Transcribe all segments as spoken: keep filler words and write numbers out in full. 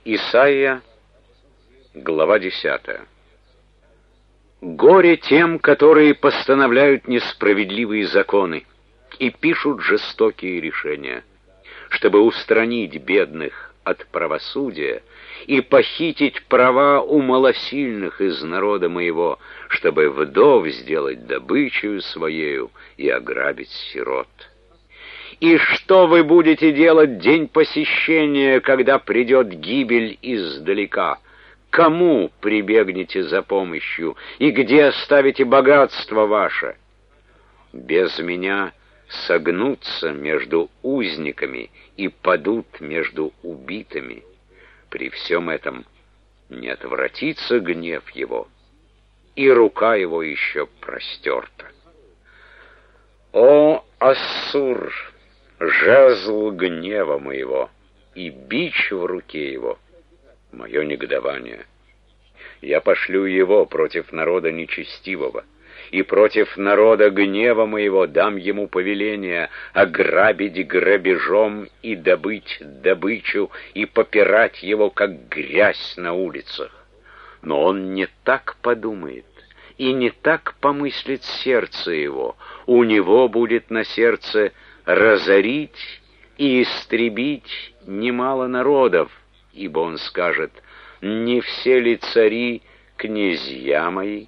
Исайя, глава десятая. Горе тем, которые постановляют несправедливые законы и пишут жестокие решения, чтобы устранить бедных от правосудия и похитить права у малосильных из народа моего, чтобы вдов сделать добычею своею и ограбить сирот. И что вы будете делать день посещения, когда придет гибель издалека? Кому прибегнете за помощью, и где оставите богатство ваше? Без меня согнутся между узниками и падут между убитыми. При всем этом не отвратится гнев его, и рука его еще простерта. О, Ассур, жезл гнева моего и бич в руке его, мое негодование. Я пошлю его против народа нечестивого, и против народа гнева моего дам ему повеление ограбить грабежом и добыть добычу, и попирать его, как грязь на улицах. Но он не так подумает, и не так помыслит сердце его. У него будет на сердце разорить и истребить немало народов, ибо он скажет: не все ли цари князья мои?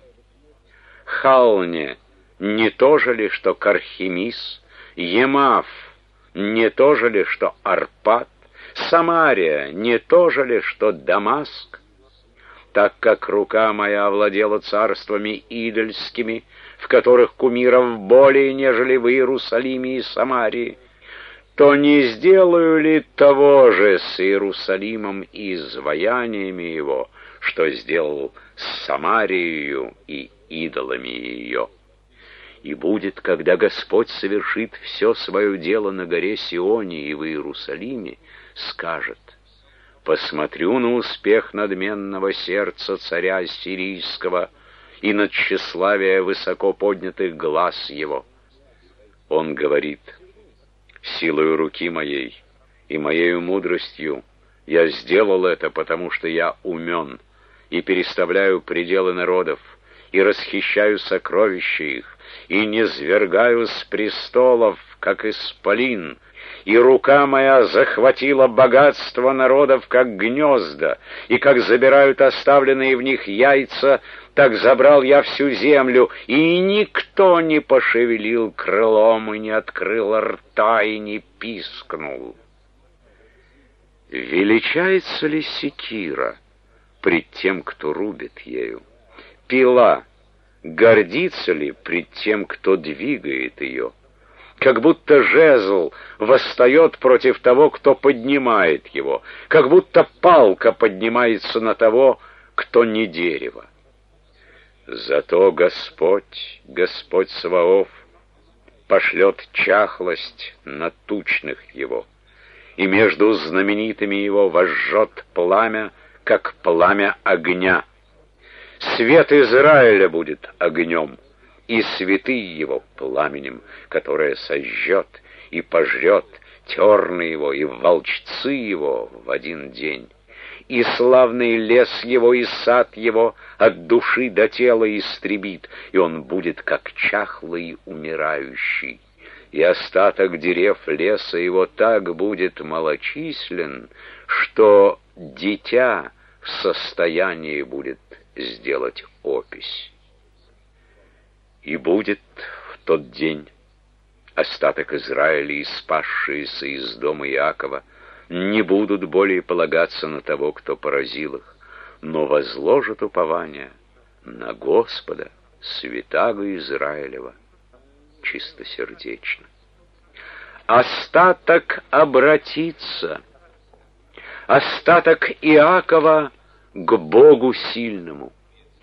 Халне не то же ли, что Кархемис? Емав не то же ли, что Арпад? Самария не то же ли, что Дамаск? Так как рука моя овладела царствами идольскими, в которых кумиров более, нежели в Иерусалиме и Самарии, то не сделаю ли того же с Иерусалимом и изваяниями его, что сделал с Самарией и идолами ее? И будет, когда Господь совершит все свое дело на горе Сионе и в Иерусалиме, скажет: посмотрю на успех надменного сердца царя сирийского и на тщеславие высоко поднятых глаз его. Он говорит: силою руки моей и моею мудростью я сделал это, потому что я умен, и переставляю пределы народов, и расхищаю сокровища их, и низвергаю с престолов, как исполин, и рука моя захватила богатство народов, как гнезда, и как забирают оставленные в них яйца, так забрал я всю землю, и никто не пошевелил крылом, и не открыл рта, и не пискнул. Величается ли секира пред тем, кто рубит ею? Пила гордится ли пред тем, кто двигает ее? Как будто жезл восстает против того, кто поднимает его, как будто палка поднимается на того, кто не дерево. Зато Господь, Господь Саваоф, пошлет чахлость на тучных его, и между знаменитыми его возжжет пламя, как пламя огня. Свет Израиля будет огнем, и святые его пламенем, которое сожжет и пожрет терны его и волчцы его в один день. И славный лес его и сад его от души до тела истребит, и он будет как чахлый умирающий. И остаток дерев леса его так будет малочислен, что дитя в состоянии будет сделать опись. И будет в тот день остаток Израиля и спасшиеся из дома Иакова не будут более полагаться на того, кто поразил их, но возложат упование на Господа, святаго Израилева, чистосердечно. Остаток обратится, остаток Иакова к Богу сильному.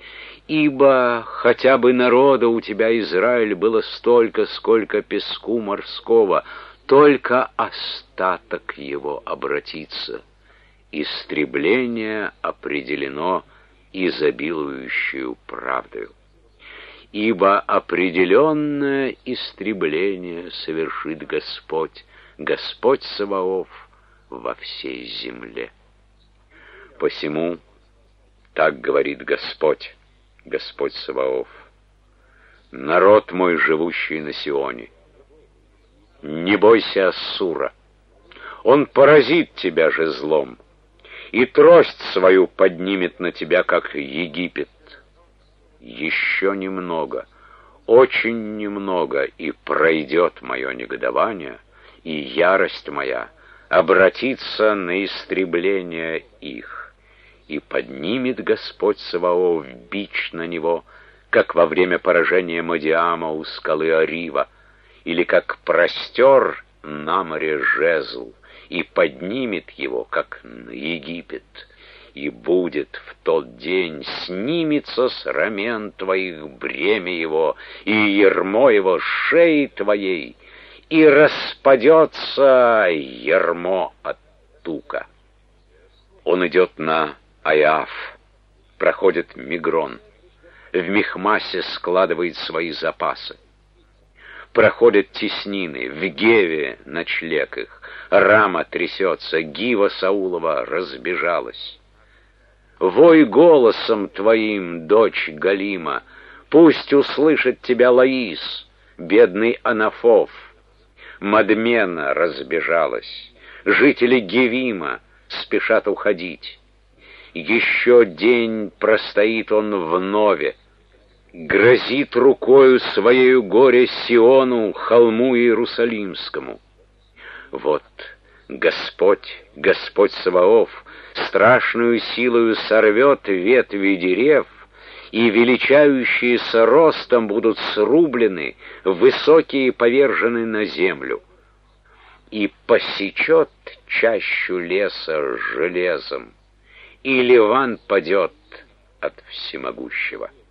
Ибо хотя бы народа у тебя, Израиль, было столько, сколько песку морского, только остаток его обратится. Истребление определено изобилующую правдою. Ибо определенное истребление совершит Господь, Господь Саваоф во всей земле. Посему так говорит Господь, Господь Саваоф, народ мой, живущий на Сионе, не бойся Ассура, он поразит тебя жезлом, и трость свою поднимет на тебя, как Египет. Еще немного, очень немного, и пройдет мое негодование, и ярость моя обратится на истребление их, и поднимет Господь Саваоф бич на него, как во время поражения Мадиама у скалы Арива, или как простер на море жезл, и поднимет его, как на Египет. И будет в тот день, снимется с рамен твоих бремя его, и ярмо его с шеи твоей, и распадется ярмо от тука. Он идет на Айаф, проходит Мигрон, в Михмасе складывает свои запасы. Проходят теснины, в Геве ночлег их, Рама трясется, Гива Саулова разбежалась. Вой голосом твоим, дочь Галима, пусть услышит тебя Лаис, бедный Анафов. Мадмена разбежалась, жители Гевима спешат уходить. Еще день простоит он в Нове, грозит рукою своею горе Сиону, холму Иерусалимскому. Вот Господь, Господь Саваоф, страшную силою сорвет ветви дерев, и величающиеся ростом будут срублены, высокие повержены на землю, и посечет чащу леса железом, и Ливан падет от всемогущего.